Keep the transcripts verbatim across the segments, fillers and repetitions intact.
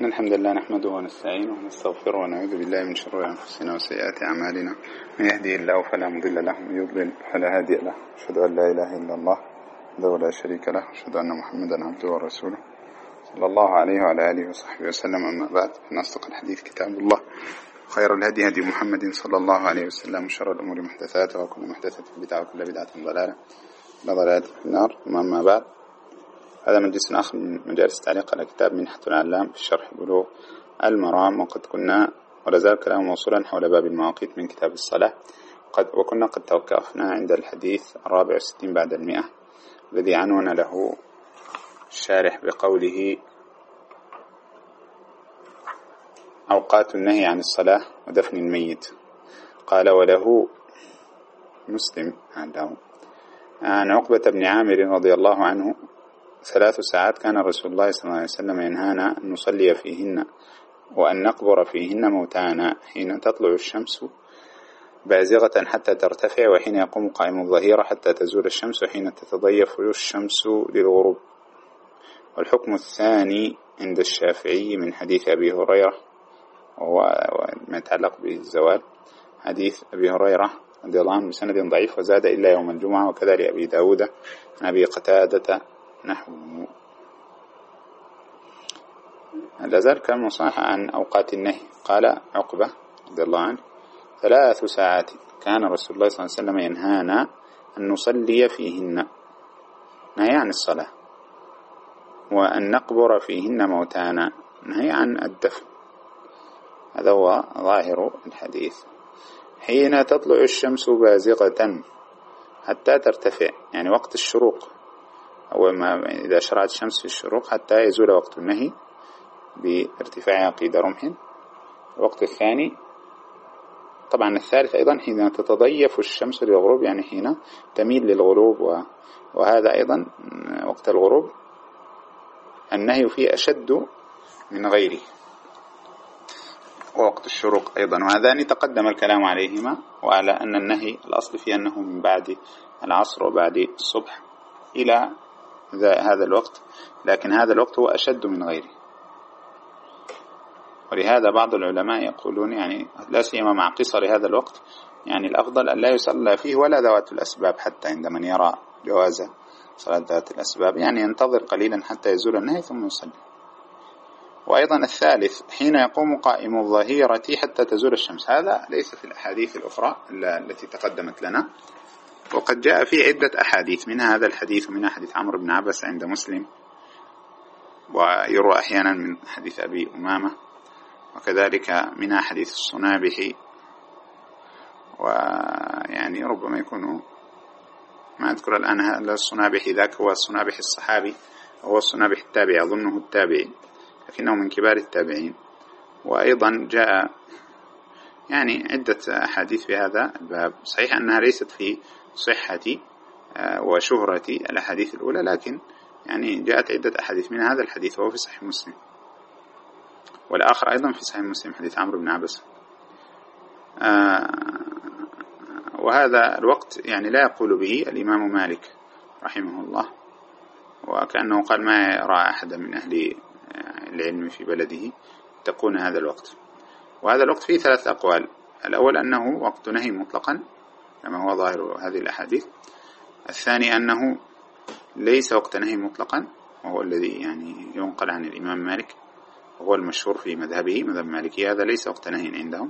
إن الحمد لله نحمده ونستعينه ونستغفره ونعوذ بالله من شرور أنفسنا وسيئات أعمالنا. من يهدي الله فلا مضل له ومن يضلل فلا هادي له. أشهد أن لا إله إلا الله وحده لا شريك له، أشهد أن محمدا عبده ورسوله صلى الله عليه وعلى آله وصحبه وسلم. أما بعد، فإن أصدق الحديث كتاب الله، خير الهدي هدي محمد صلى الله عليه وسلم، وشر الأمور محدثاتها، وكل محدثة بدعة، وكل بدعة ضلالة، لا ضلالة في النار. ثم أما بعد، هذا مجلس آخر من مجالس التعليق على كتاب منحة العلام في شرح بلوغ المرام. وقد كنا ولا زال كلام موصولا حول باب المواقيت من كتاب الصلاة، قد وكنا قد توقفنا عند الحديث الرابع والستين بعد المئة، الذي عنون له الشارح بقوله: أوقات النهي عن الصلاة ودفن الميت. قال: وله مسلم عنده عن عقبة بن عامر رضي الله عنه: ثلاث ساعات كان رسول الله صلى الله عليه وسلم ينهانا أن نصلي فيهن وأن نقبر فيهن موتانا، حين تطلع الشمس بازغة حتى ترتفع، وحين يقوم قائم الظهيرة حتى تزول الشمس، وحين تتضيف الشمس للغروب. والحكم الثاني عند الشافعي من حديث أبي هريرة، وهو ما يتعلق بالزوال، حديث أبي هريرة رضي الله عنه بسند ضعيف، وزاد إلا يوم الجمعة، وكذا لأبي داود عن أبي قتادة نحوه. لازال كان مصاحا عن أوقات النهي. قال عقبة رضي الله عنه: ثلاث ساعات كان رسول الله صلى الله عليه وسلم ينهانا أن نصلي فيهن، نهي عن الصلاة، وأن نقبر فيهن موتانا، نهي عن الدفن. هذا هو ظاهر الحديث. حين تطلع الشمس بازغة حتى ترتفع، يعني وقت الشروق، أو ما إذا شرعت الشمس في الشروق حتى يزول وقت النهي بارتفاعها قيد رمح. الوقت الثاني طبعا الثالث أيضا حين تتضيف الشمس للغروب، يعني حين تميل للغروب، وهذا أيضا وقت الغروب النهي فيه أشد من غيره. ووقت الشروق أيضا، وهذان تقدم الكلام عليهما، وعلى أن النهي الأصل فيه أنه من بعد العصر وبعد الصبح إلى هذا الوقت، لكن هذا الوقت هو أشد من غيره. ولهذا بعض العلماء يقولون يعني لا سيما مع قصر هذا الوقت، يعني الأفضل أن لا يصلى فيه ولا ذوات الأسباب، حتى عند من يرى جواز صلاة ذات الأسباب، يعني ينتظر قليلا حتى يزول النهي ثم يصلي. وأيضا الثالث حين يقوم قائم الظهيرة حتى تزول الشمس، هذا ليس في الأحاديث الأخرى التي تقدمت لنا، وقد جاء في عدة أحاديث، منها هذا الحديث، ومنها حديث عمرو بن عبس عند مسلم، ويروى أحيانا من حديث أبي أمامة، وكذلك منها حديث الصنابحي، ويعني ربما يكون ما أذكر الآن هذا الصنابحي ذاك هو الصنابحي الصحابي، هو الصنابحي التابعي، أظنه التابعي، لكنه من كبار التابعين. وأيضا جاء يعني عدة أحاديث في هذا الباب، صحيح أنها ليست في صحة وشهرة الأحاديث الأولى، لكن يعني جاءت عدة أحاديث، من هذا الحديث وهو في صحيح مسلم، والآخر أيضا في صحيح مسلم حديث عمرو بن عبس. وهذا الوقت يعني لا يقول به الإمام مالك رحمه الله، وكأنه قال ما يرى أحد من أهل العلم في بلده تكون هذا الوقت. وهذا الوقت فيه ثلاث أقوال: الأول أنه وقت نهي مطلقا كما هو ظاهر هذه الأحاديث، الثاني أنه ليس وقت نهي مطلقا، وهو الذي يعني ينقل عن الإمام مالك وهو المشهور في مذهبه، مذهب مالكي، هذا ليس وقت نهي عندهم.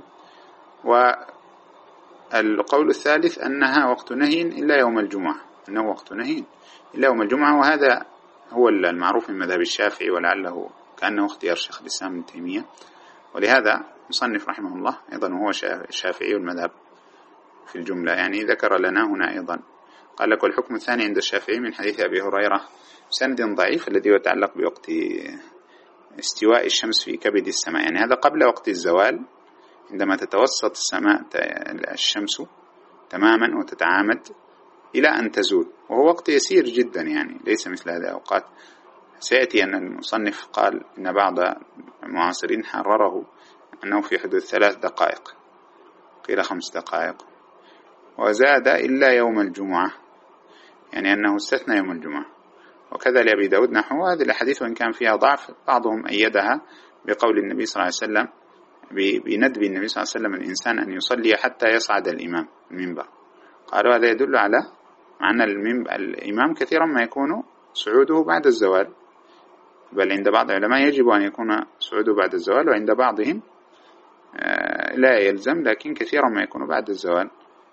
والقول الثالث أنها وقت نهي إلا يوم الجمعة، أنه وقت نهي إلا يوم الجمعة، وهذا هو المعروف من مذهب الشافعي، ولعله كأنه اختيار شيخ الإسلام ابن تيمية. ولهذا مصنف رحمه الله أيضا هو الشافعي المذهب في الجملة، يعني ذكر لنا هنا أيضا قال لك: والحكم الثاني عند الشافعي من حديث أبي هريرة سند ضعيف، الذي يتعلق بوقت استواء الشمس في كبد السماء، يعني هذا قبل وقت الزوال، عندما تتوسط السماء الشمس تماما وتتعامد إلى أن تزول، وهو وقت يسير جدا، يعني ليس مثل هذه الأوقات. سيأتي أن المصنف قال إن بعض المعاصرين حرره أنه في حدود ثلاث دقائق، قيل خمس دقائق، وزاد إلا يوم الجمعة، يعني أنه استثنى يوم الجمعة. وكذا لأبي داود نحو هذه الحديث، وإن كان فيها ضعف بعضهم أيدها بقول النبي صلى الله عليه وسلم بندب النبي صلى الله عليه وسلم الإنسان أن يصلي حتى يصعد الإمام المنبر. قالوا هذا يدل على معنى الإمام كثيرا ما يكون صعوده بعد الزوال، بل عند بعض العلماء يجب أن يكون صعوده بعد الزوال، وعند بعضهم لا يلزم لكن كثيرا ما يكون بعد الزوال.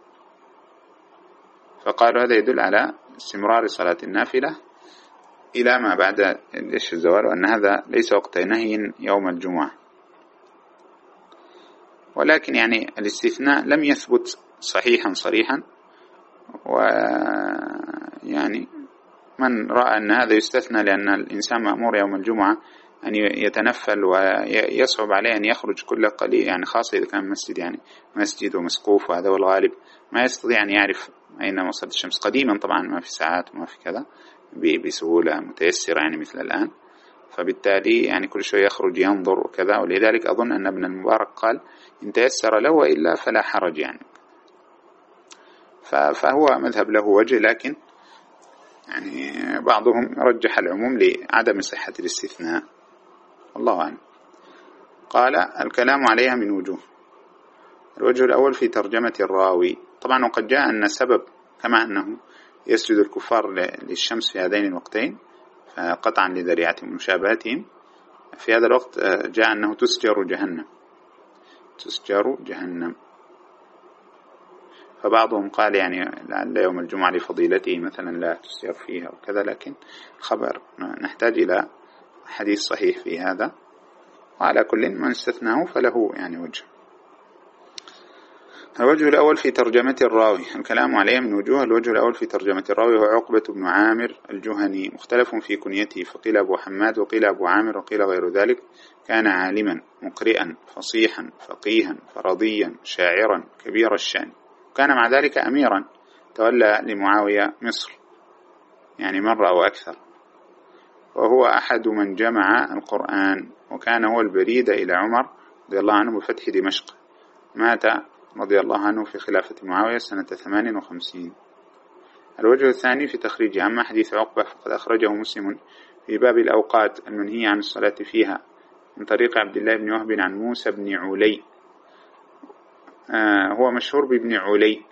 فقالوا هذا يدل على استمرار صلاة النافلة إلى ما بعد الزوال، وأن هذا ليس وقت نهي يوم الجمعة. ولكن يعني الاستثناء لم يثبت صحيحا صريحا، ويعني من رأى أن هذا يستثنى لأن الإنسان مأمور يوم الجمعة أن يتنفل ويصعب عليه أن يخرج كل قليل، يعني خاصة إذا كان مسجد يعني مسجد ومسقوف، وهذا هو الغالب، ما يستطيع أن يعرف أين وصلت الشمس. قديما طبعا ما في ساعات وما في كذا بسهولة متيسرة يعني مثل الآن، فبالتالي يعني كل شوية يخرج ينظر وكذا. ولذلك أظن أن ابن المبارك قال إن تيسر له وإلا فلا حرج يعني. فهو مذهب له وجه، لكن يعني بعضهم رجح العموم لعدم صحة الاستثناء، والله أعلم. قال الكلام عليها من وجوه. الوجه الأول في ترجمة الراوي، طبعا وقد جاء أن السبب كما أنه يسجد الكفار للشمس في هذين الوقتين قطعا لذريعتهم ومشابهتهم، في هذا الوقت جاء أنه تسجر جهنم تسجر جهنم فبعضهم قال يعني لعل يوم الجمعة لفضيلته مثلا لا تسجر فيها وكذا، لكن خبر نحتاج إلى حديث صحيح في هذا. وعلى كل من استثناه فله يعني وجه. الوجه الأول في ترجمة الراوي، الكلام عليه من وجوه. الوجه الأول في ترجمة الراوي هو عقبة بن عامر الجهني، مختلف في كنيته، فقيل أبو حماد وقيل أبو عامر وقيل غير ذلك. كان عالما مقرئا فصيحا فقيها فرضيا شاعرا كبير الشان، وكان مع ذلك أميرا تولى لمعاوية مصر يعني مرة أو أكثر، وهو أحد من جمع القرآن، وكان هو البريد إلى عمر رضي الله عنه بفتح دمشق. مات رضي الله عنه في خلافة معاوية سنة ثمان وخمسين. الوجه الثاني في تخريج عما حديث عقبة، فقد أخرجه مسلم في باب الأوقات المنهي عن الصلاة فيها من طريق عبد الله بن وهب عن موسى بن علي. آه هو مشهور بابن علي،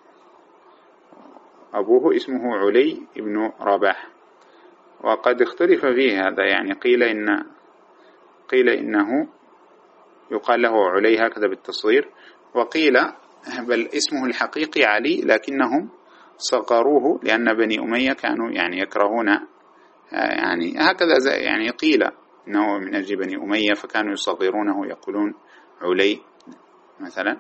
أبوه اسمه علي بن رباح، وقد اختلف فيه هذا، يعني قيل إن قيل إنه يقال له علي هكذا بالتصغير، وقيل بل اسمه الحقيقي علي لكنهم صغروه لأن بني أمية كانوا يعني يكرهون يعني هكذا، يعني قيل إنه من أجل بني أمية فكانوا يصغرونه يقولون علي مثلا.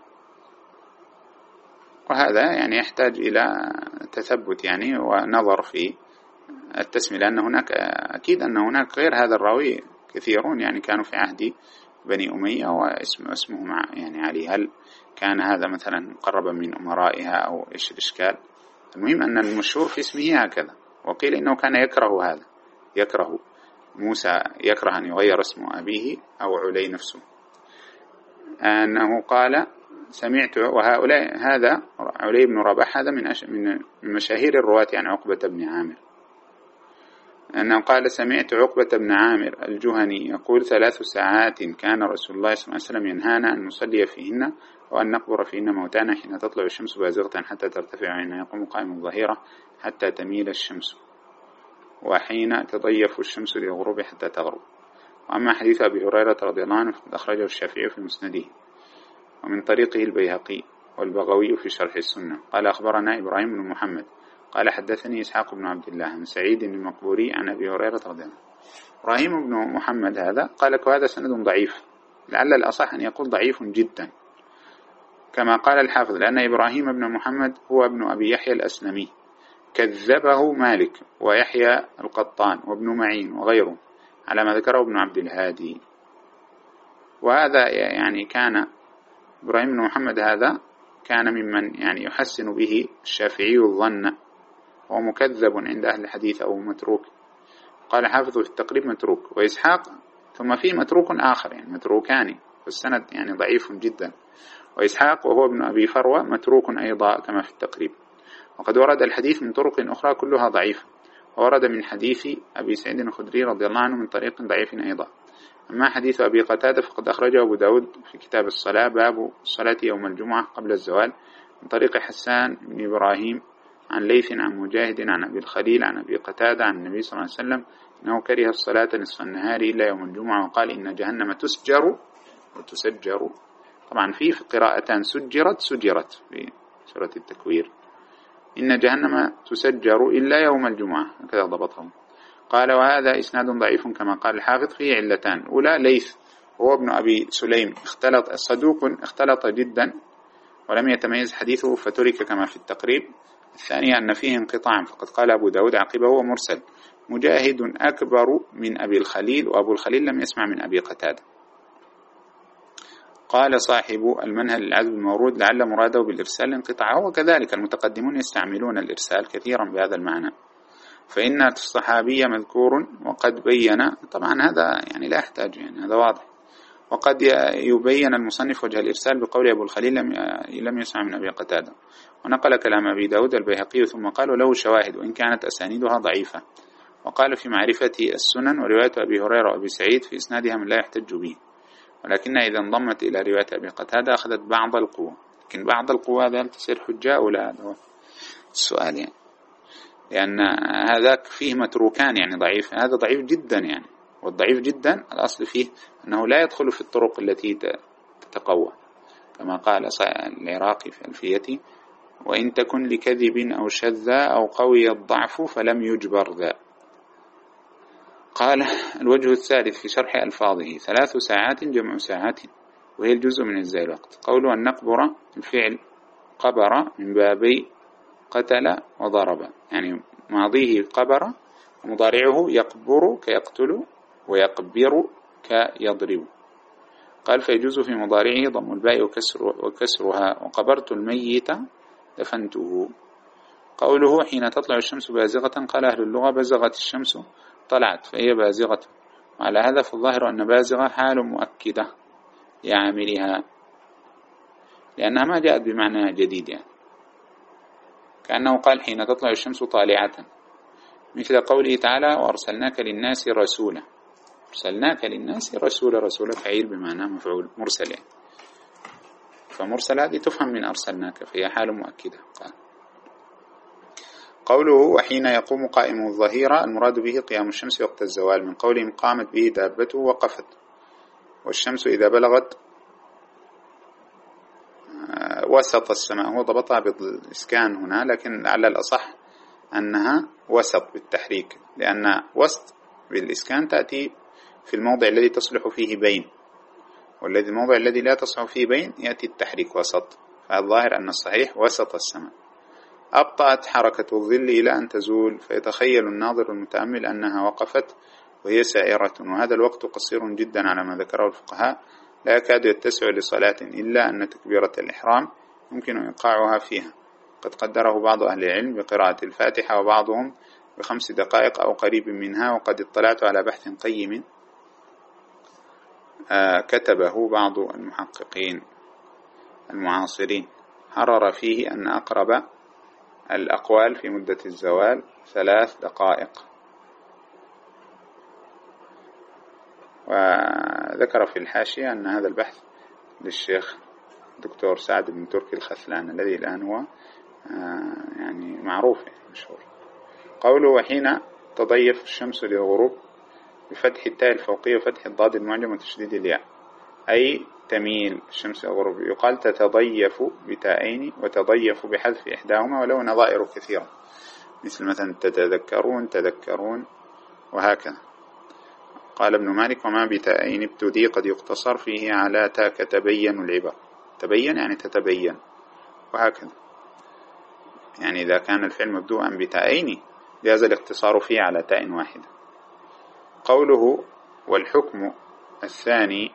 وهذا يعني يحتاج إلى تثبت يعني ونظر في التسمية، لأن هناك أكيد أن هناك غير هذا الراوي كثيرون يعني كانوا في عهد بني أمية واسمه اسمه مع يعني علي. هل كان هذا مثلا مقربا من أمرائها أو إيش الإشكال؟ المهم أن المشهور في اسمه هكذا. وقيل إنه كان يكره هذا، يكره موسى، يكره أن يغير اسم أبيه أو علي نفسه، أنه قال سمعت. وهؤلاء هذا علي بن رباح هذا من من مشاهير الرواة عن عقبة بن عامر، أنه قال سمعت عقبة بن عامر الجهني يقول ثلاث ساعات كان رسول الله صلى الله عليه وسلم ينهانا أن نصلي فيهن وأن نقبر فيهن موتانا حين تطلع الشمس بازغة حتى ترتفع، حين يقوم قائم الظهيرة حتى تميل الشمس، وحين تضيف الشمس للغروب حتى تغرب. وأما حديث أبي هريرة رضي الله عنه فقد أخرجه الشافعي في مسنده ومن طريقه البيهقي والبغوي في شرح السنة. قال أخبرنا إبراهيم بن محمد قال حدثني إسحاق بن عبد الله عن سعيد المقبوري عن أبي هريرة رضي الله عنه. إبراهيم بن محمد هذا قال لك هذا سند ضعيف، لعل الأصح أن يقول ضعيف جدا كما قال الحافظ، لأن إبراهيم بن محمد هو ابن أبي يحيى الأسلمي، كذبه مالك ويحيى القطان وابن معين وغيره على ما ذكره ابن عبد الهادي. وهذا يعني كان إبراهيم بن محمد هذا كان ممن يعني يحسن به الشافعي الظن، وهو مكذب عند أهل الحديث أو متروك. قال حافظه في التقريب متروك. وإسحاق ثم فيه متروك آخر يعني متروكان، والسند يعني ضعيف جدا. وإسحاق وهو ابن أبي فروة متروك أيضا كما في التقريب. وقد ورد الحديث من طرق أخرى كلها ضعيفة، وورد من حديث أبي سعيد الخدري رضي الله عنه من طريق ضعيف أيضا. أما حديث أبي قتادة فقد أخرجه أبو داود في كتاب الصلاة باب الصلاة يوم الجمعة قبل الزوال من طريق حسان بن إبراهيم عن ليث عن مجاهد عن أبي الخليل عن أبي قتادة عن النبي صلى الله عليه وسلم أنه كره الصلاة نصف النهار إلا يوم الجمعة وقال إن جهنم تسجر وتسجر. طبعا في قراءتان سجرت سجرت في سورة التكوير، إن جهنم تسجر إلا يوم الجمعة هكذا ضبطهم. قال وهذا إسناد ضعيف كما قال الحافظ، فيه علتان. أولى ليث هو ابن أبي سليم اختلط صدوق اختلط جدا ولم يتميز حديثه فترك كما في التقريب. الثانية أن فيه انقطاعا فقد قال أبو داود عقبه هو مرسل. مجاهد أكبر من أبي الخليل وأبو الخليل لم يسمع من أبي قتادة. قال صاحب المنهل العذب المورود لعل مراده بالإرسال الانقطاع، وكذلك المتقدمون يستعملون الإرسال كثيرا بهذا المعنى، فإن الصحابي مذكور وقد بين. طبعا هذا يعني لا يحتاج، يعني هذا واضح. وقد يبين المصنف وجه الإرسال بقول أبو الخليل لم يسمع من أبي قتادة. ونقل كلام أبي داود البيهقي ثم قال له شواهد وإن كانت أسانيدها ضعيفة. وقال في معرفة السنن ورواية أبي هريرة وأبي سعيد في إسنادها من لا يحتج به، ولكن إذا انضمت إلى رواية أبي قتادة أخذت بعض القوة. لكن بعض القوة هذا تصير حجة ولا؟ هذا هو السؤال يعني، لأن هذاك فيه متروكان يعني ضعيف، هذا ضعيف جدا يعني. والضعيف جدا الأصل فيه أنه لا يدخل في الطرق التي تتقوى، كما قال العراقي في ألفيته وإن تكن لكذب أو شذا أو قوي الضعف فلم يجبر ذا. قال الوجه الثالث في شرح ألفاظه ثلاث ساعات جمع ساعات وهي الجزء من أجزاء الوقت. قوله أن نقبر الفعل قبر من بابي قتل وضرب، يعني ماضيه قبر ومضارعه يقبر كيقتل ويقبر كيضرب. قال فيجوز في مضارعه ضم الباء وكسر وكسرها وقبرت الميت دفنته. قوله حين تطلع الشمس بازغة قال أهل اللغة بزغت الشمس طلعت فهي بازغة، وعلى هذا فالظاهر أن بازغة حال مؤكدة لعاملها لأنها ما جاءت بمعنى جديد، يعني كأنه قال حين تطلع الشمس طالعة، مثل قوله تعالى وأرسلناك للناس رسولا. أرسلناك للناس رسولا، رسولا فعيل بمعنى مفعول مرسل يعني. فمرسل هذه تفهم من أرسلناك فهي حال مؤكدة. قال قوله وحين يقوم قائم الظهيرة المراد به قيام الشمس وقت الزوال، من قولهم قامت به دابته وقفت. والشمس إذا بلغت وسط السماء، هو ضبطها بالإسكان هنا لكن على الأصح أنها وسط بالتحريك، لأن وسط بالإسكان تأتي في الموضع الذي تصلح فيه بين، والذي الموضع الذي لا تصلح فيه بين يأتي التحريك وسط، فالظاهر أن الصحيح وسط السماء. أبطأت حركة الظل إلى أن تزول فيتخيل الناظر المتأمل أنها وقفت وهي سائرة، وهذا الوقت قصير جدا على ما ذكره الفقهاء لا يكاد يتسع لصلاة إلا أن تكبيرة الإحرام يمكن إيقاعها فيها. قد قدره بعض أهل العلم بقراءة الفاتحة وبعضهم بخمس دقائق أو قريب منها، وقد اطلعت على بحث قيم آه كتبه بعض المحققين المعاصرين حرر فيه أن أقرب الأقوال في مدة الزوال ثلاث دقائق. وذكر في الحاشية أن هذا البحث للشيخ دكتور سعد بن تركي الخثلان الذي الآن هو يعني معروف يعني مشهور. قوله وحين تضيف الشمس للغروب بفتح التاء الفوقية وفتح الضاد المعجم وتشديد الياء، أي تميل الشمس الغروب. يقال تتضيف بتاءين وتضيف بحذف إحداهما ولو نظائر كثيرة، مثل مثلا تتذكرون تذكرون وهكذا. قال ابن مالك وما بتاءين ابتدي قد يقتصر فيه على تاء كتبين العبر، تبين يعني تتبين وهكذا، يعني إذا كان الفعل مبدوءا بتاءين جاز الاقتصار فيه على تاء واحدة. قوله والحكم الثاني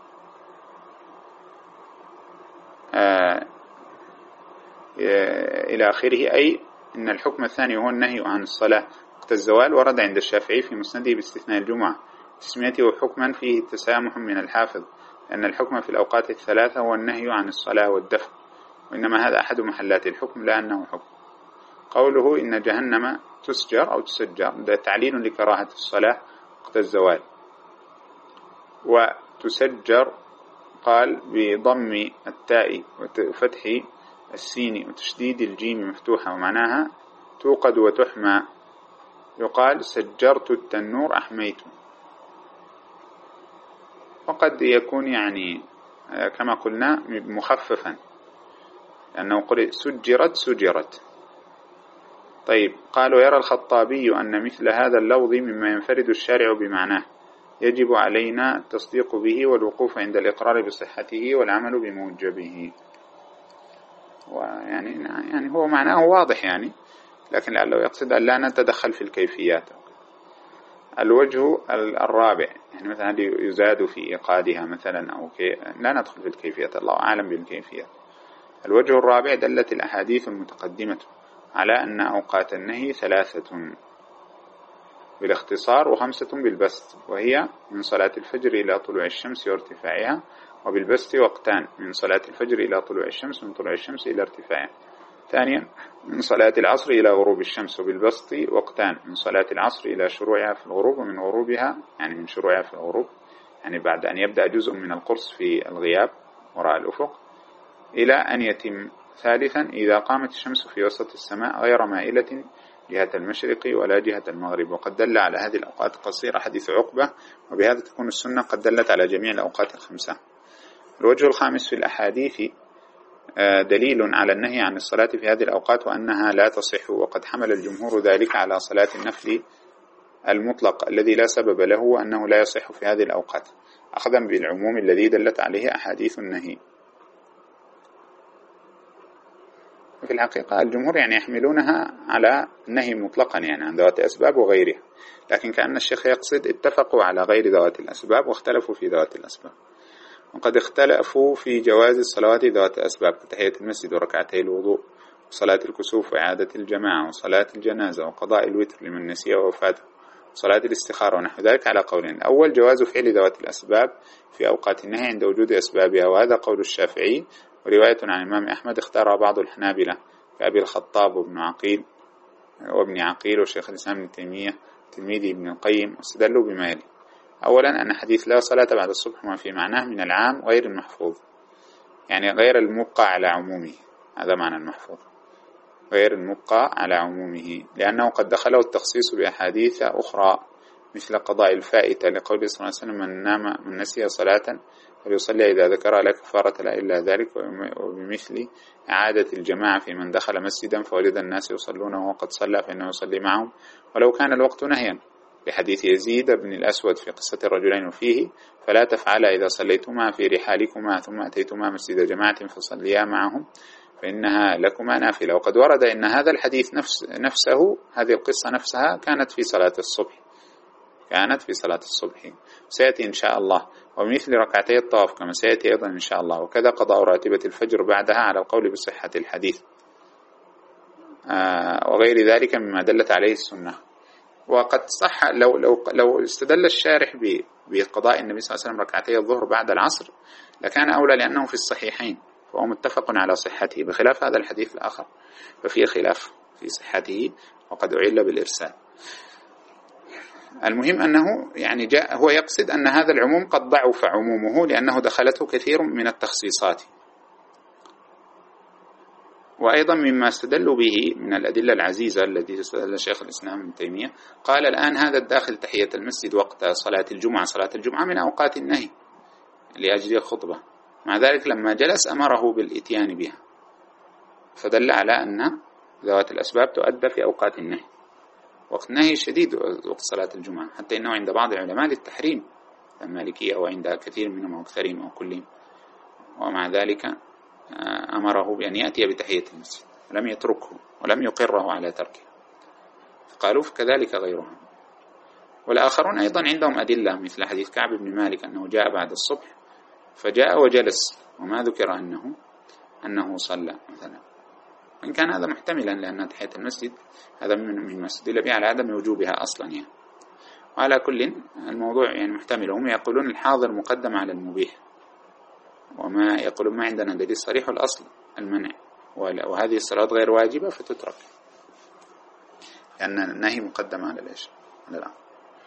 آه إلى آخره، أي إن الحكم الثاني هو النهي عن الصلاة وقت الزوال، ورد عند الشافعي في مسنده باستثناء الجمعة تسميته حكما فيه تسامح من الحافظ، لأن الحكم في الأوقات الثلاثة هو النهي عن الصلاة والدفع، وإنما هذا أحد محلات الحكم لا أنه حكم. قوله إن جهنم تسجر أو تسجر ده تعليل لكراهة الصلاة وقت الزوال. وتسجر قال بضم التاء وفتح السين وتشديد الجيم مفتوحة ومعناها توقد وتحمى، يقال سجرت التنور أحميته. وقد يكون يعني كما قلنا مخففا لأنه قل سجرت سجرت. طيب قالوا يرى الخطابي أن مثل هذا اللفظ مما ينفرد الشارع بمعناه، يجب علينا التصديق به والوقوف عند الإقرار بصحته والعمل بموجبه. ويعني يعني هو معناه واضح يعني، لكن لعله يقصد أن لا نتدخل في الكيفيات. الوجه الرابع يعني مثلا يزاد في إيقادها مثلا أو كي لا ندخل في الكيفيات، الله أعلم بالكيفيات. الوجه الرابع دلت الأحاديث المتقدمة على أن أوقات النهي ثلاثة بالاختصار وخمسة بالبسط، وهي من صلاة الفجر إلى طلوع الشمس وارتفاعها، وبالبسط وقتان من صلاة الفجر إلى طلوع الشمس من طلوع الشمس إلى ارتفاعها. ثانيا من صلاة العصر إلى غروب الشمس، وبالبسط وقتان من صلاة العصر إلى شروعها في الغروب، ومن غروبها يعني من شروعها في الغروب يعني بعد أن يبدأ جزء من القرص في الغياب وراء الأفق، إلى أن يتم. ثالثا إذا قامت الشمس في وسط السماء غير مائلة جهة المشرق ولا جهة المغرب. وقد دل على هذه الأوقات القصيرة حديث عقبة، وبهذا تكون السنة قد دلت على جميع الأوقات الخمسة. الوجه الخامس في الأحاديث دليل على النهي عن الصلاة في هذه الأوقات وأنها لا تصح، وقد حمل الجمهور ذلك على صلاة النفل المطلق الذي لا سبب له وأنه لا يصح في هذه الأوقات، أخذا بالعموم الذي دلت عليه أحاديث النهي. في الحقيقة الجمهور يعني يحملونها على النهي مطلقا يعني عن ذوات الأسباب وغيرها، لكن كأن الشيخ يقصد اتفقوا على غير ذوات الأسباب واختلفوا في ذوات الأسباب. وقد اختلفوا في جواز الصلوات ذوات الأسباب كتحية المسجد وركعتي الوضوء وصلاة الكسوف وإعادة الجماعة وصلاة الجنازة وقضاء الوتر لمن نسي ووفاته وصلاة الاستخارة ونحو ذلك على قولين. الأول جواز فعل ذوات الأسباب في أوقات النهي عند وجود أسبابها، وهذا قول الشافعي، ورواية عن الإمام أحمد اختارها بعض الحنابلة كأبي الخطاب وابن عقيل وابن عقيل وشيخ الإسلام ابن تيمية تلميذ ابن القيم، واستدلوا بما يلي. أولا أن حديث لا صلاة بعد الصبح ما في معناه من العام غير المحفوظ، يعني غير المبقى على عمومه، هذا معنى المحفوظ، غير المبقى على عمومه، لأنه قد دخله التخصيص بأحاديث أخرى مثل قضاء الفائتة لقول صلى الله عليه وسلم من نام من نسي صلاة فليصلي إذا ذكر لا كفارة لا إلا ذلك، وبمثل إعادة الجماعة في من دخل مسجدا فوجد الناس يصلونه وقد صلى فإنه يصلي معهم ولو كان الوقت نهيا، لحديث يزيد بن الأسود في قصة الرجلين فيه فلا تفعل إذا صليتما في رحالكما ثم أتيتما مسجد جماعة فصليا معهم فإنها لكما نافلة. وقد ورد إن هذا الحديث نفس نفسه هذه القصة نفسها كانت في صلاة الصبح، كانت في صلاة الصبح سيأتي إن شاء الله، ومثل ركعتي الطواف كما سيأتي أيضا إن شاء الله، وكذا قضاء راتبة الفجر بعدها على القول بصحة الحديث آه وغير ذلك مما دلت عليه السنة. وقد صح لو لو لو استدل الشارح بقضاء النبي صلى الله عليه وسلم ركعتي الظهر بعد العصر لكان أولى، لأنه في الصحيحين فهو متفق على صحته، بخلاف هذا الحديث الآخر ففيه خلاف في صحته وقد أعل بالإرسال. المهم أنه يعني جاء هو يقصد أن هذا العموم قد ضعف عمومه لأنه دخلته كثير من التخصيصات. وأيضا مما استدلوا به من الأدلة العزيزة التي استدل شيخ الإسلام ابن تيمية، قال الآن هذا الداخل تحية المسجد وقت صلاة الجمعة، صلاة الجمعة من أوقات النهي لأجل الخطبة، مع ذلك لما جلس أمره بالإتيان بها، فدل على أن ذوات الأسباب تؤدى في أوقات النهي. وقت النهي شديد وقت صلاة الجمعة، حتى إنه عند بعض العلماء للتحريم المالكية أو عند كثير منهم أو أكثرهم أو كلهم، ومع ذلك أمره بأن يأتي بتحية المسجد ولم يتركه ولم يقره على تركه، فقالوا كذلك غيرهم. والآخرون أيضا عندهم أدلة مثل حديث كعب بن مالك أنه جاء بعد الصبح فجاء وجلس وما ذكر أنه أنه صلى مثلا، وإن كان هذا محتملا لأن تحية المسجد هذا من استدل به على عدم وجوبها أصلا يعني. وعلى كل الموضوع يعني محتمل، هم يقولون الحاضر مقدم على المبيح، وما يقولون ما عندنا دليل صريح الأصل المنع، وهذه الصلاة غير واجبة فتترك، لأن النهي مقدم على الإيش على الأمر.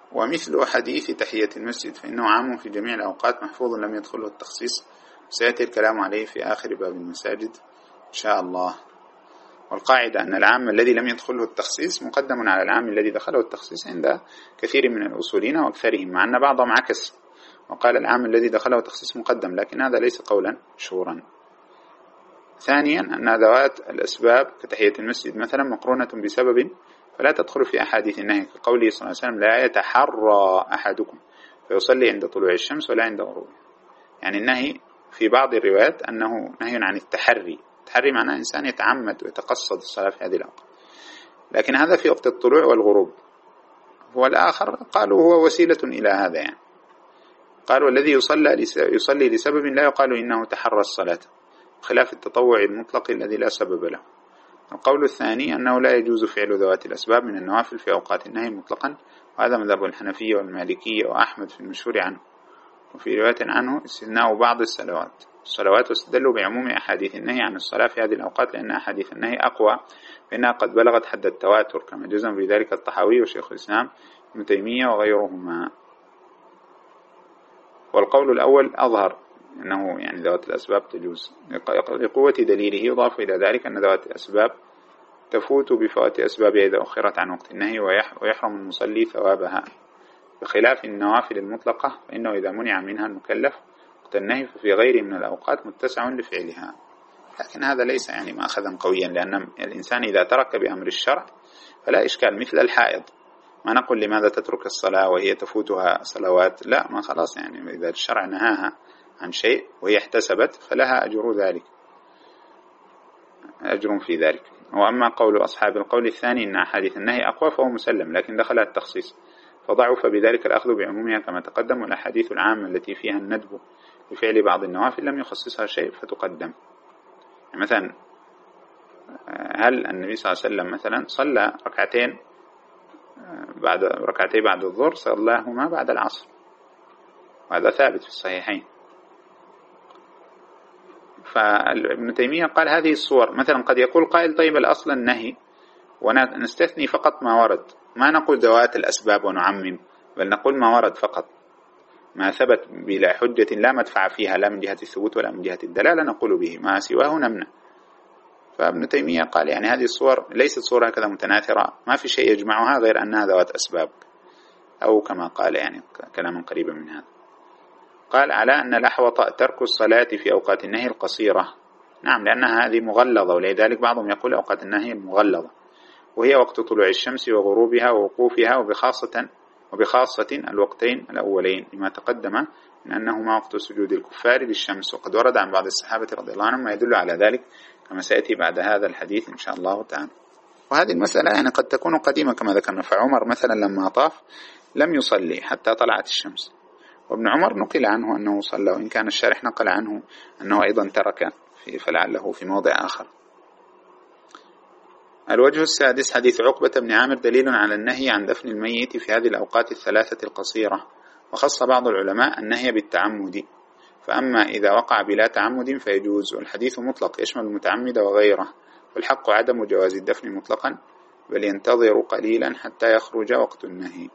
ومثل حديث تحية المسجد فإنه عام في جميع الأوقات محفوظ لم يدخله التخصيص، سيأتي الكلام عليه في آخر باب المساجد إن شاء الله. والقاعدة أن العام الذي لم يدخله التخصيص مقدم على العام الذي دخله التخصيص عند كثير من الأصولين وأكثرهم، مع أن بعضهم عكس وقال العام الذي دخله التخصيص مقدم، لكن هذا ليس قولا مشهورا. ثانيا أن ذوات الأسباب كتحية المسجد مثلا مقرونة بسبب فلا تدخل في أحاديث النهي، كقوله صلى الله عليه وسلم لا يتحرى أحدكم فيصلي عند طلوع الشمس ولا عند غروبها. يعني النهي في بعض الروايات أنه نهي عن التحري، التحري معناه إنسان يتعمد ويتقصد الصلاة في هذه الأوقات، لكن هذا في وقت الطلوع والغروب. والآخر قالوا هو وسيلة إلى هذا، يعني قالوا الذي يصلي يصلي لسبب لا يقال إنه تحرى الصلاة، خلاف التطوع المطلق الذي لا سبب له. القول الثاني أنه لا يجوز فعل ذوات الأسباب من النوافل في أوقات النهي مطلقا، وهذا مذهب الحنفية والمالكية وأحمد في المشهور عنه. وفي رواية عنه استثناء بعض الصلوات الصلوات واستدلوا بعموم أحاديث النهي عن الصلاة في هذه الأوقات لأن أحاديث النهي أقوى، فإنها قد بلغت حد التواتر، كما جزم بذلك الطحاوي وشيخ الإسلام ابن تيمية وغيرهما. والقول الأول أظهر أنه يعني ذوات الأسباب تجوز لقوة دليله، يضاف إلى ذلك أن ذوات الأسباب تفوت بفوات أسبابها إذا أخرت عن وقت النهي ويحرم المصلي ثوابها، بخلاف النوافل المطلقة فإنه إذا منع منها المكلف وقت النهي ففي غيره من الأوقات متسع لفعلها. لكن هذا ليس يعني مأخذا قويا، لأن الإنسان إذا ترك بأمر الشرع فلا إشكال، مثل الحائض ما نقول لماذا تترك الصلاة وهي تفوتها صلوات، لا، ما خلاص يعني إذا الشرع نهاها عن شيء وهي احتسبت فلها أجر ذلك، أجر في ذلك. وأما قول أصحاب القول الثاني إن أحاديث النهي أقوى فهو مسلم، لكن دخلها التخصيص فضعف بذلك الأخذ بعمومها كما تقدم، والأحاديث العامة التي فيها الندب لفعل بعض النوافل لم يخصصها شيء فتقدم. يعني مثلا هل النبي صلى الله عليه وسلم مثلا صلى ركعتين بعد ركعتين بعد الظهر صلاهما بعد العصر، وهذا ثابت في الصحيحين. فابن تيمية قال هذه الصور مثلا قد يقول قائل طيب الأصل النهي ونستثني فقط ما ورد، ما نقول ذوات الأسباب ونعمم، بل نقول ما ورد فقط، ما ثبت بلا حجة لا مدفع فيها لا من جهة الثبوت ولا من جهة الدلالة نقول به، ما سواه نمنع. فابن تيمية قال يعني هذه الصور ليست صورة هكذا متناثرة، ما في شيء يجمعها غير أنها ذوات أسباب، أو كما قال يعني كلاما قريبا من هذا. قال على أن الأحوط ترك الصلاة في أوقات النهي القصيرة، نعم لأنها هذه مغلظة، ولذلك بعضهم يقول أوقات النهي المغلظة، وهي وقت طلوع الشمس وغروبها ووقوفها، وبخاصة وبخاصة الوقتين الأولين لما تقدم من أنهما وقت سجود الكفار للشمس، وقد ورد عن بعض الصحابة رضي الله عنهم ما يدل على ذلك كما سيأتي بعد هذا الحديث إن شاء الله تعالى. وهذه المسألة يعني قد تكون قديمة كما ذكرنا، فعمر مثلا لما طاف لم يصلي حتى طلعت الشمس، وابن عمر نقل عنه أنه صلى، وإن كان الشارح نقل عنه أنه أيضا ترك فلعله في موضع آخر. الوجه السادس حديث عقبة بن عامر دليل على النهي عن دفن الميت في هذه الأوقات الثلاثة القصيرة، وخص بعض العلماء النهي بالتعمد، فأما إذا وقع بلا تعمد فيجوز، والحديث مطلق يشمل المتعمد وغيره، والحق عدم جواز الدفن مطلقا بل ينتظر قليلا حتى يخرج وقت النهي.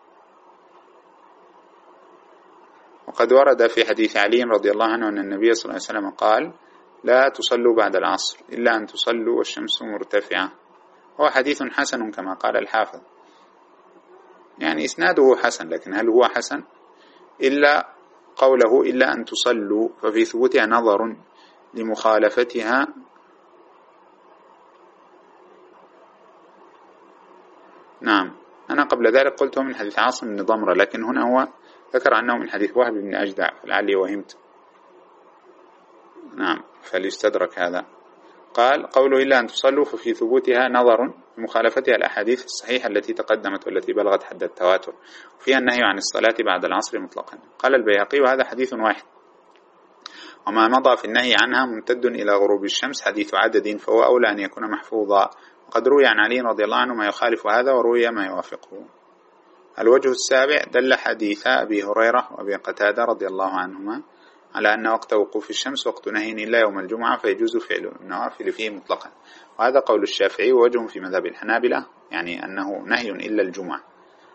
وقد ورد في حديث علي رضي الله عنه أن النبي صلى الله عليه وسلم قال لا تصلوا بعد العصر إلا أن تصلوا والشمس مرتفعة، هو حديث حسن كما قال الحافظ، يعني إسناده حسن، لكن هل هو حسن؟ إلا قوله إلا أن تصلوا ففي ثبوتها نظر لمخالفتها نعم، أنا قبل ذلك قلته من حديث عاصم بن ضمرة، لكن هنا هو ذكر أنه من حديث وهب بن أجدع، فلعلي وهمت، نعم فليستدرك هذا. قال قوله إلا أن تصلوا ففي ثبوتها نظر مخالفتها الأحاديث الصحيحة التي تقدمت والتي بلغت حد التواتر، وفيها النهي عن الصلاة بعد العصر مطلقا. قال البيهقي وهذا حديث واحد، وما مضى في النهي عنها ممتد إلى غروب الشمس حديث عدد، فهو أولى أن يكون محفوظا، وقد روي عن علي رضي الله عنه ما يخالف هذا وروي ما يوافقه. الوجه السابع دل حديث أبي هريرة وأبي قتادة رضي الله عنهما على أن وقت وقوف الشمس وقت نهي إلا يوم الجمعة، فيجوز فعل النوافل فيه مطلقا، وهذا قول الشافعي ووجه في مذهب الحنابلة، يعني أنه نهي إلا الجمعة،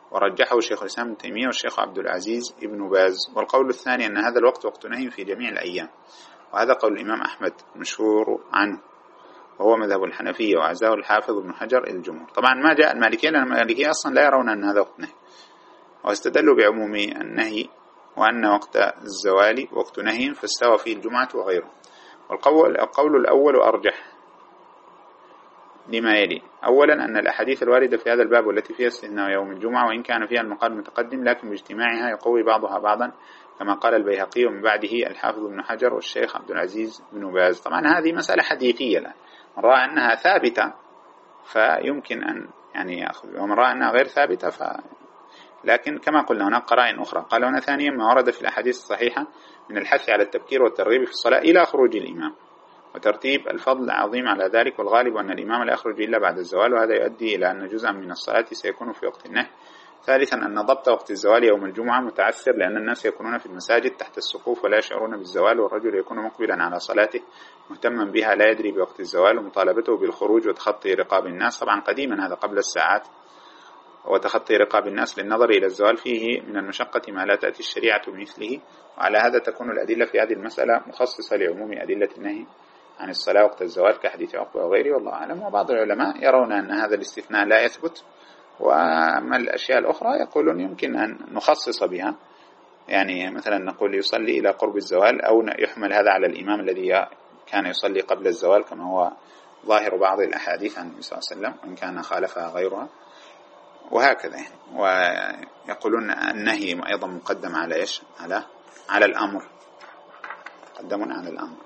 ورجحه شيخ الإسلام ابن تيمية والشيخ عبد العزيز ابن باز. والقول الثاني أن هذا الوقت وقت نهي في جميع الأيام، وهذا قول الإمام أحمد مشهور عنه، وهو مذهب الحنفية وعزاه الحافظ ابن حجر الجمهور. طبعا ما جاء المالكية، لأن المالكية أصلا لا يرون أن هذا وقت نهي، واستدلوا بعموم النهي وأن وقت الزوال وقت نهي فاستوى فيه الجمعة وغيره. والقول القول الأول أرجح لما يلي: أولا أن الأحاديث الواردة في هذا الباب والتي فيها استثناء يوم الجمعة وإن كان فيها المقال متقدم لكن باجتماعها يقوي بعضها بعضا، كما قال البيهقي ومن بعده الحافظ ابن حجر والشيخ عبد العزيز بن باز. طبعا هذه مسألة حديثية، الآن من رأى أنها ثابتة فيمكن أن يعني يأخذ، ومن رأى أنها غير ثابتة ف... لكن كما قلنا هناك قرائن أخرى. قال هنا ثانيا ما ورد في الأحاديث الصحيحة من الحث على التبكير والترغيب في الصلاة إلى خروج الإمام، وترتيب الفضل عظيم على ذلك، والغالب أن الإمام لا يخرج إلا بعد الزوال، وهذا يؤدي إلى أن جزءا من الصلاة سيكون في وقت النهي. ثالثا أن ضبط وقت الزوال يوم الجمعة متعثر، لأن الناس يكونون في المساجد تحت الصفوف ولا يشعرون بالزوال، والرجل يكون مقبلا على صلاته مهتما بها لا يدري بوقت الزوال، ومطالبته بالخروج وتخطي رقاب الناس. طبعا قديما هذا قبل الساعات، وتخطي رقاب الناس للنظر إلى الزوال فيه من المشقة ما لا تأتي الشريعة بمثله. وعلى هذا تكون الأدلة في هذه المسألة مخصصة لعموم أدلة النهي عن الصلاة وقت الزوال كحديث عقبة وغيره، والله أعلم. وبعض العلماء يرون أن هذا الاستثناء لا يثبت، وأما الأشياء الأخرى يقولون يمكن أن نخصص بها، يعني مثلا نقول يصلي إلى قرب الزوال، أو يحمل هذا على الإمام الذي كان يصلي قبل الزوال كما هو ظاهر بعض الأحاديث عن النبي صلى الله عليه وسلم وإن كان خالفها غيرها، وهكذا يعني. ويقولون النهي أيضا مقدم على إيش؟ على على الأمر، مقدم على الأمر.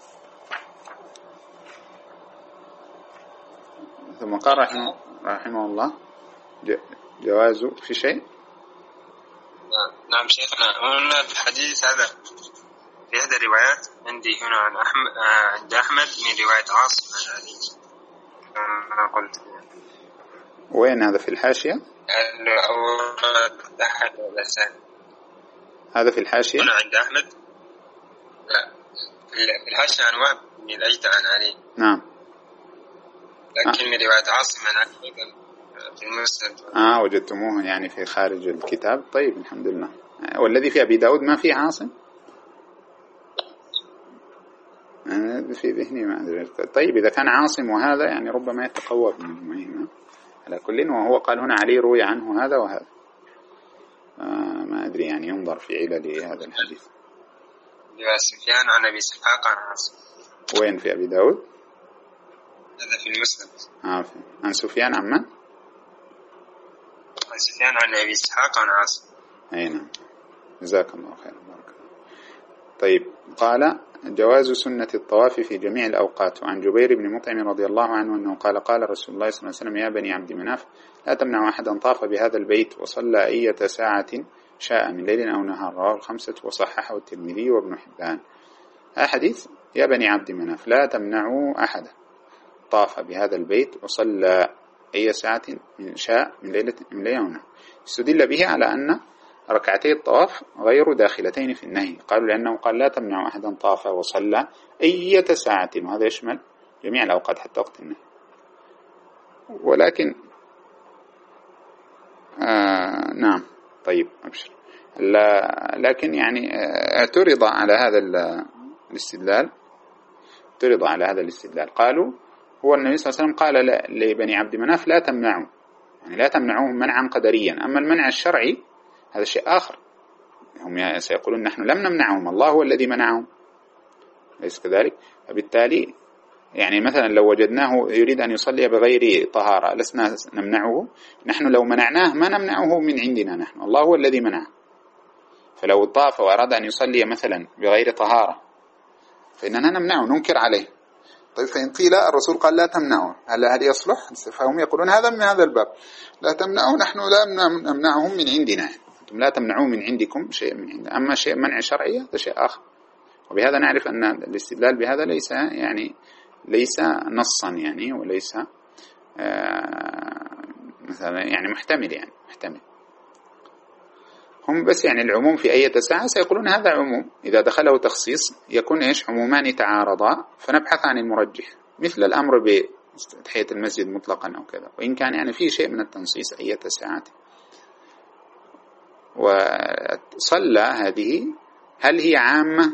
ثم قال رحمه, رحمه الله جواز في شيء. نعم شيخنا، هنا الحديث هذا في هذا الروايات عندي هنا عن أحمد عند أحمد من رواية عاصم عن علي. أنا قلت وين هذا في الحاشية؟ أول أحد ولا ثاني؟ هذا في الحاشية؟ هنا عند أحمد، لا في الحاشية عن وهب بن الأيت عن علي. نعم. لكن من رواية عاصم عن علي في المسند. آه وجدتموه يعني في خارج الكتاب. طيب الحمد لله. والذي في أبي داود ما فيه عاصم؟ أنا في ذهني ما أدري. طيب إذا كان عاصم وهذا يعني ربما يتقوى بمجموعهما على كل. وهو قال هنا علي روي عنه هذا وهذا، آه ما أدري يعني ينظر في علل هذا الحديث. سفيان عن أبي إسحاق عن عاصم. وين في أبي داود؟ هذا في المسند. آه عن سفيان عن من؟ عن سفيان عن أبي إسحاق عن عاصم. أي نعم، جزاك الله خير. بارك الله. طيب قال جواز سنة الطواف في جميع الأوقات. وعن جبير بن مطعم رضي الله عنه أنه قال قال رسول الله صلى الله عليه وسلم يا بني عبد مناف لا تمنعوا أحدا طاف بهذا البيت وصلى أية ساعة شاء من ليل أو نهار، رواه الخمسة وصححه الترمذي وابن حبان. هذا حديث يا بني عبد مناف لا تمنعوا أحدا طاف بهذا البيت وصلى أي ساعة من شاء من ليلة من ليلة أو نهار. استدل به على أن ركعتي الطواف غير داخلتين في النهي، قالوا لأنه قال لا تمنع أحدا طاف وصلى أية ساعة، وهذا يشمل جميع الأوقات حتى وقت النهي. ولكن آه نعم طيب أبشر. لكن يعني اعترض على هذا الاستدلال اعترض على هذا الاستدلال قالوا هو النبي صلى الله عليه وسلم قال لبني عبد مناف لا تمنعوا، يعني لا تمنعوهم منعا قدريا، أما المنع الشرعي هذا شيء آخر. هم سيقولون نحن لم نمنعهم، الله هو الذي منعهم، ليس كذلك؟ فبالتالي يعني مثلا لو وجدناه يريد أن يصلي بغير طهارة لسنا نمنعه، نحن لو منعناه ما نمنعه من عندنا نحن، الله هو الذي منعه. فلو طاف وأراد أن يصلي مثلا بغير طهارة فإننا نمنعه ننكر عليه. طيب فإن قيل الرسول قال لا تمنعه، هل هل يصلح؟ فهم يقولون هذا من هذا الباب، لا تمنعه نحن لا نمنعهم من عندنا، أنتم لا تمنعوا من عندكم شيء من عندنا، أما شيء منع شرعي هذا شيء آخر. وبهذا نعرف أن الاستدلال بهذا ليس يعني ليس نصا يعني وليس آه مثلا يعني محتمل يعني محتمل. هم بس يعني العموم في أي ساعة سيقولون هذا عموم، إذا دخله تخصيص يكون إيش عمومان تعارضا فنبحث عن المرجح، مثل الأمر بتحية المسجد مطلقا أو كذا، وإن كان يعني في شيء من التنصيص أي ساعة. وصلى هذه هل هي عامة؟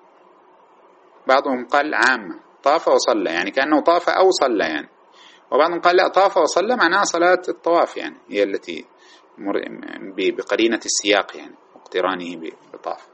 بعضهم قال عامة، طاف وصلى يعني كأنه طاف أو صلى يعني، وبعضهم قال لا، طاف وصلى معناها صلاة الطواف يعني هي التي بقرينة السياق يعني واقترانه بطاف.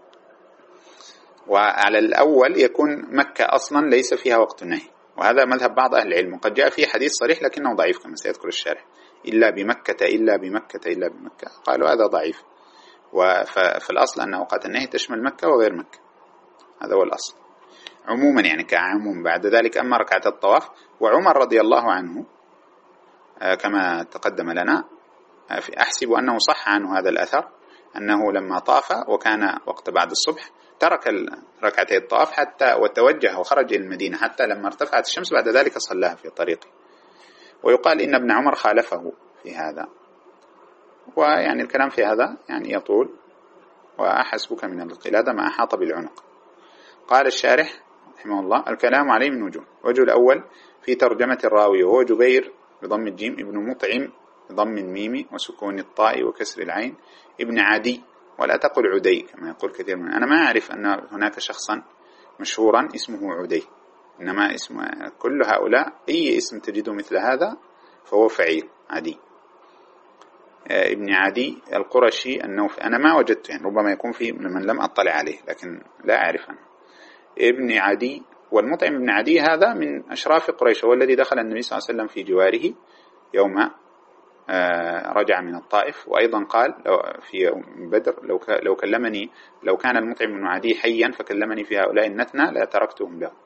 وعلى الأول يكون مكة أصلا ليس فيها وقت النهي، وهذا مذهب بعض أهل العلم، وقد جاء فيه حديث صريح لكنه ضعيف كما سيذكر الشارح، إلا بمكة إلا بمكة إلا بمكة، قالوا هذا ضعيف. فالأصل أن أوقات النهي تشمل مكة وغير مكة، هذا هو الأصل عموما يعني كعموم. بعد ذلك أما ركعة الطواف، وعمر رضي الله عنه كما تقدم لنا أحسب أنه صح عنه هذا الأثر، أنه لما طاف وكان وقت بعد الصبح ترك ركعتي الطواف حتى وتوجه وخرج إلى المدينة حتى لما ارتفعت الشمس، بعد ذلك صلاها في طريقه. ويقال إن ابن عمر خالفه في هذا، ويعني الكلام في هذا يعني يطول، وأحسبك من القلادة ما أحاط بالعنق. قال الشارح رحمه الله: الكلام عليه من وجوه. وجه الأول في ترجمة الراوي، وهو جبير بضم الجيم ابن مطعم بضم الميم وسكون الطاء وكسر العين ابن عدي، ولا تقل عدي كما يقول كثير من، أنا ما أعرف أن هناك شخصا مشهورا اسمه عدي، إنما اسم كل هؤلاء أي اسم تجده مثل هذا فهو فعيل عدي. ابن عدي القرشي النوفي، أنا ما وجدته يعني، ربما يكون في من لم أطلع عليه لكن لا أعرف عنه. ابن عدي، والمطعم ابن عدي هذا من أشراف قريش، هو الذي دخل النبي صلى الله عليه وسلم في جواره يوم رجع من الطائف. وأيضا قال في يوم بدر: لو لو كلمني لو كان المطعم بن عدي حيا فكلمني في هؤلاء النتنى لا تركتهم له.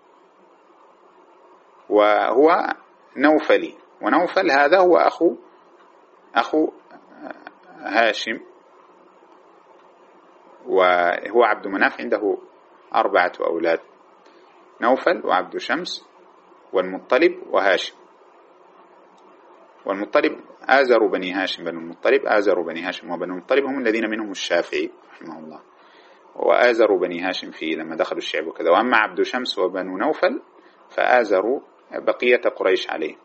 وهو نوفلي، ونوفل هذا هو أخو أخو هاشم، وهو عبد مناف، عنده أربعة أولاد: نوفل وعبد شمس والمطلب وهاشم. والمطلب آزر بني هاشم، بنو المطلب آزر بني هاشم، وبنو المطلب هم الذين منهم الشافعي رحمه الله، وآزروا بني هاشم في لما دخلوا الشعب وكذا. وأما عبد شمس وبنو نوفل فآزروا بقية قريش عليه،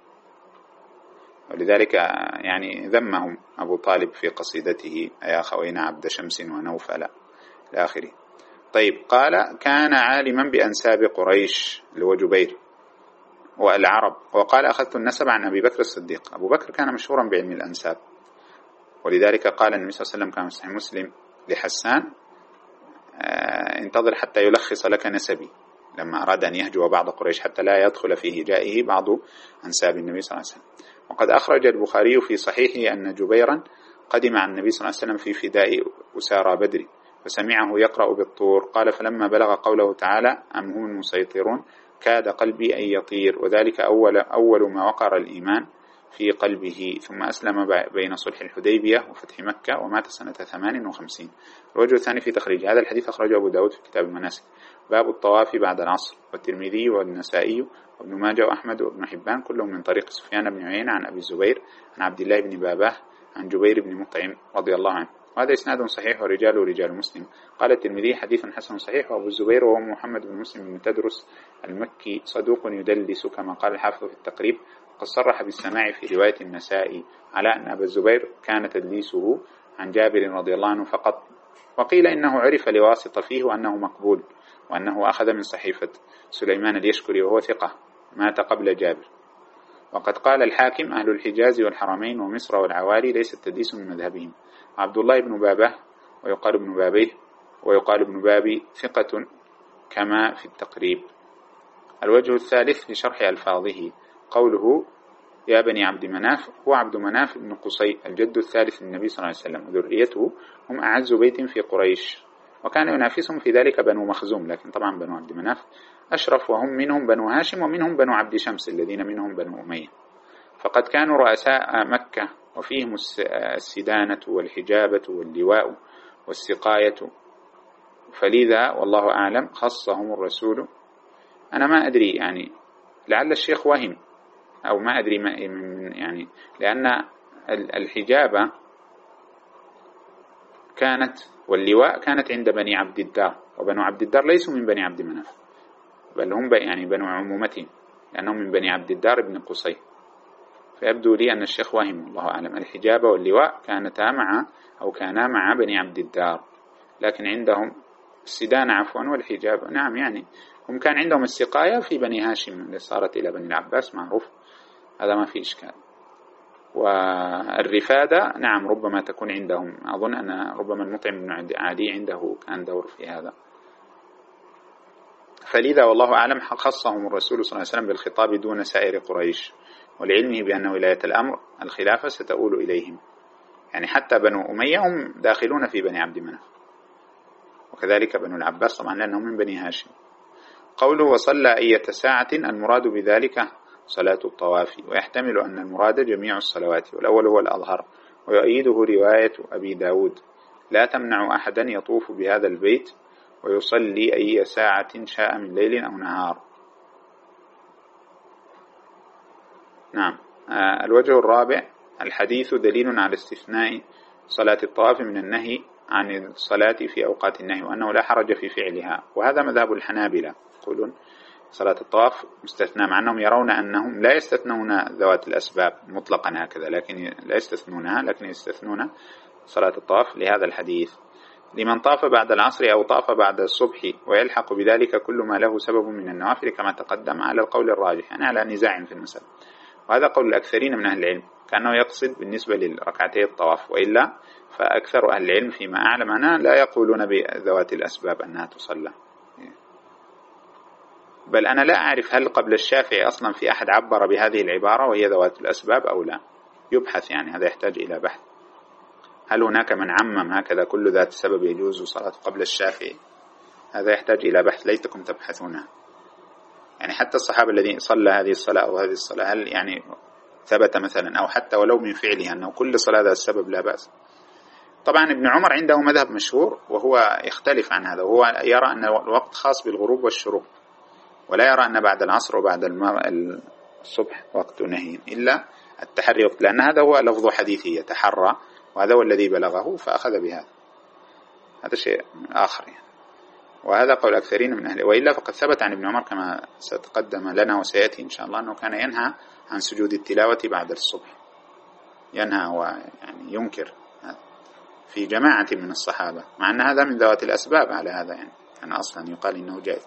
ولذلك يعني ذمهم أبو طالب في قصيدته: يا خوين عبد شمس ونوفل إلى آخره. طيب، قال: كان عالما بأنساب قريش اللي هو جبير والعرب، وقال: أخذت النسب عن أبي بكر الصديق. أبو بكر كان مشهورا بعلم الأنساب، ولذلك قال النبي صلى الله عليه وسلم كما في صحيح مسلم لحسان: انتظر حتى يلخص لك نسبي، لما أراد أن يهجو بعض قريش حتى لا يدخل في هجائه بعض أنساب النبي صلى الله عليه وسلم. وقد أخرج البخاري في صحيحه أن جبيرا قدم عن النبي صلى الله عليه وسلم في فداء أسارى بدر، فسمعه يقرأ بالطور، قال: فلما بلغ قوله تعالى: أم هم المسيطرون كاد قلبي أن يطير، وذلك أول, أول ما وقر الإيمان في قلبه، ثم أسلم بين صلح الحديبية وفتح مكة، ومات سنة ثمان وخمسين. الوجه الثاني في تخريج هذا الحديث أخرجه أبو داود في كتاب المناسك: باب الطواف بعد العصر، والترمذي والنسائي وابن ماجه وأحمد وابن حبان كلهم من طريق سفيان بن عيينة عن أبي الزبير عن عبد الله بن باباه عن جبير بن مطعم رضي الله عنه، وهذا إسناد صحيح ورجاله رجال مسلم. قال الترمذي: حديث حسن صحيح. وأبو الزبير وهو محمد بن مسلم بن تدرس المكي صدوق يدلس كما قال الحافظ في التقريب، وقد صرح بالسماع في رواية النسائي على أن أبا الزبير كان تدليسه عن جابر رضي الله عنه فقط. وقيل إنه عرف لواسطة فيه وأنه مقبول، وأنه أخذ من صحيفة سليمان اليشكري وهو ثقة مات قبل جابر. وقد قال الحاكم: أهل الحجاز والحرمين ومصر والعوالي ليس التدليس من مذهبهم. عبد الله بن بابه ويقال ابن بابيه ويقال ابن بابي ثقة كما في التقريب. الوجه الثالث في شرح ألفاظه قوله: يا بني عبد مناف، هو عبد مناف بن قصي الجد الثالث للنبي صلى الله عليه وسلم، وذريته هم أعز بيت في قريش، وكان ينافسهم في ذلك بنو مخزوم، لكن طبعا بنو عبد مناف أشرف، وهم منهم بنو هاشم ومنهم بنو عبد شمس الذين منهم بنو أمية، فقد كانوا رؤساء مكة، وفيهم السدانة والحجابة واللواء والسقاية، فلذا والله أعلم خصهم الرسول. أنا ما أدري يعني، لعل الشيخ وهم أو ما أدري ما يعني، لأن الحجابة كانت واللواء كانت عند بني عبد الدار، وبنو عبد الدار ليسوا من بني عبد مناف، بل هم يعني بنو عمومتهم، لأنهم من بني عبد الدار بن قصي، فيبدو لي أن الشيخ وهم، الله أعلم. الحجاب واللواء كانتا مع أو كانا مع بني عبد الدار، لكن عندهم السدانة عفوا والحجاب، نعم يعني هم كان عندهم السقاية في بني هاشم اللي صارت إلى بني العباس، معروف هذا ما في إشكال. والرفادة نعم ربما تكون عندهم، أظن أن ربما المطعم بن عدي عنده كان دور في هذا. فلذا والله أعلم خصهم الرسول صلى الله عليه وسلم بالخطاب دون سائر قريش، ولعلمه بأن ولاية الأمر الخلافة ستؤول إليهم، يعني حتى بنو أمية هم داخلون في بني عبد مناف، وكذلك بنو العباس طبعا لأنهم من بني هاشم. قوله وصلى أية ساعة، المراد بذلك صلاة الطواف، ويحتمل أن المراد جميع الصلوات، والأول هو الأظهر، ويؤيده رواية أبي داود لا تمنع أحدا يطوف بهذا البيت ويصلي أي ساعة شاء من ليل أو نهار. نعم. آه الوجه الرابع، الحديث دليل على استثناء صلاة الطواف من النهي عن الصلاة في أوقات النهي، وأنه لا حرج في فعلها، وهذا مذهب الحنابلة، يقولون صلاة الطواف مستثنى، مع أنهم يرون أنهم لا يستثنون ذوات الأسباب مطلقا هكذا، لكن لا يستثنونها، لكن يستثنون صلاة الطواف لهذا الحديث. لمن طاف بعد العصر أو طاف بعد الصبح، ويلحق بذلك كل ما له سبب من النوافل كما تقدم على القول الراجح، يعني على نزاع في المسألة، وهذا قول الأكثرين من أهل العلم، كأنه يقصد بالنسبة للركعتي الطواف، وإلا فأكثر أهل العلم فيما أعلم أنا لا يقولون بذوات الأسباب أنها تصلى. بل أنا لا أعرف هل قبل الشافعي أصلا في أحد عبر بهذه العبارة وهي ذوات الأسباب أو لا، يبحث، يعني هذا يحتاج إلى بحث. هل هناك من عمم هكذا كل ذات سبب يجوز صلاة قبل الشافعي؟ هذا يحتاج إلى بحث ليتكم تبحثونها. يعني حتى الصحابة الذين صلى هذه الصلاة أو هذه الصلاة هل يعني ثبت مثلا أو حتى ولو من فعلها أنه كل صلاة ذات السبب لا بأس؟ طبعا ابن عمر عنده مذهب مشهور وهو يختلف عن هذا، وهو يرى أن الوقت خاص بالغروب والشروق، ولا يرى أن بعد العصر وبعد الصبح وقت نهي إلا التحري وقت، لأن هذا هو لفظ حديثي يتحرى، وهذا هو الذي بلغه فأخذ بهذا. هذا شيء آخر يعني. وهذا قول أكثرين من أهله، وإلا فقد ثبت عن ابن عمر كما ستقدم لنا وسيأتي إن شاء الله أنه كان ينهى عن سجود التلاوة بعد الصبح، ينهى ويعني ينكر في جماعة من الصحابة، مع أن هذا من ذوات الأسباب على هذا، يعني كان أصلا يقال إنه جائز.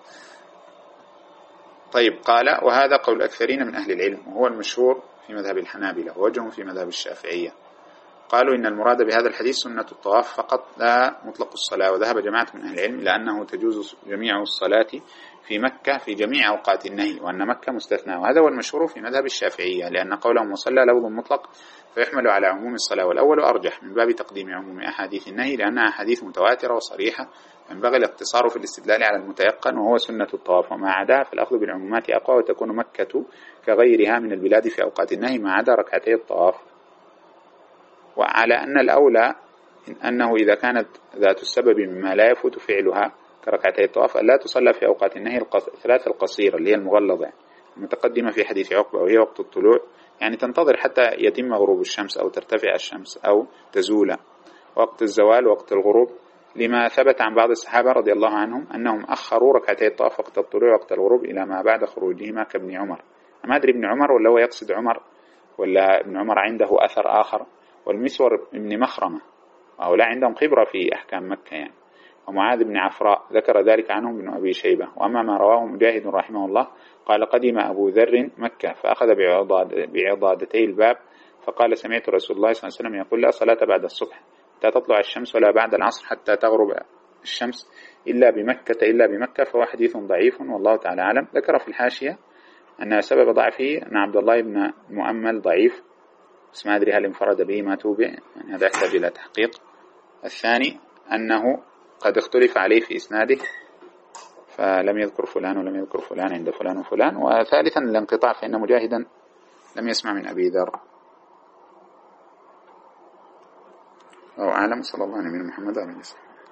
طيب، قال وهذا قول أكثرين من أهل العلم، وهو المشهور في مذهب الحنابلة ووجههم في مذهب الشافعية. قالوا إن المراد بهذا الحديث سنة الطواف فقط لا مطلق الصلاة، وذهب جماعة من أهل العلم إلى أنه تجوز جميع الصلاة في مكة في جميع أوقات النهي، وأن مكة مستثنى، وهذا هو المشهور في مذهب الشافعية، لأن قولهم وصلى لفظ مطلق فيحمل على عموم الصلاة، والأول أرجح من باب تقديم عموم أحاديث النهي لأنها أحاديث متواترة وصريحة، ينبغي الاقتصار في الاستدلال على المتيقن وهو سنة الطواف، وما عداها فالأخذ بالعمومات أقوى، وتكون مكة كغيرها من البلاد في أوقات النهي ما عدا ركعتي الطواف. وعلى أن الأولى أنه إذا كانت ذات السبب مما لا يفوت فعلها كركعتي الطواف لا تصلى في أوقات النهي الثلاث القصيرة اللي هي المغلظة المتقدمة في حديث عقبة، وهي وقت الطلوع، يعني تنتظر حتى يتم غروب الشمس أو ترتفع الشمس أو تزول، وقت الزوال وقت الغروب، لما ثبت عن بعض الصحابة رضي الله عنهم أنهم أخروا ركعتي الطواف وقت الطلوع وقت الغروب إلى ما بعد خروجهما كابن عمر. ما أدري ابن عمر ولا هو يقصد عمر ولا ابن عمر عنده أثر آخر، والمسور ابن مخرمة، وهؤلاء عندهم خبرة في أحكام مكة يعني، ومعاذ بن عفراء ذكر ذلك عنهم ابن أبي شيبة. وأما ما رواه مجاهد رحمه الله قال قدم أبو ذر مكة فأخذ بعضادتي الباب فقال سمعت رسول الله صلى الله عليه وسلم يقول لا صلاة بعد الصبح حتى تطلع الشمس ولا بعد العصر حتى تغرب الشمس إلا بمكة إلا بمكة، فهو حديث ضعيف والله تعالى أعلم. ذكر في الحاشية أن سبب ضعفه أن عبد الله بن مؤمل ضعيف، بس ما أدري هل انفرد به ما توبع، يعني هذا يحتاج إلى تحقيق. الثاني أنه قد اختلف عليه في إسناده فلم يذكر فلان ولم يذكر فلان عند فلان وفلان. وثالثا الانقطاع، فإن مجاهدا لم يسمع من أبي ذر. أو أعلم. صلى الله عليه وسلم محمد وعلى آله وصحبه.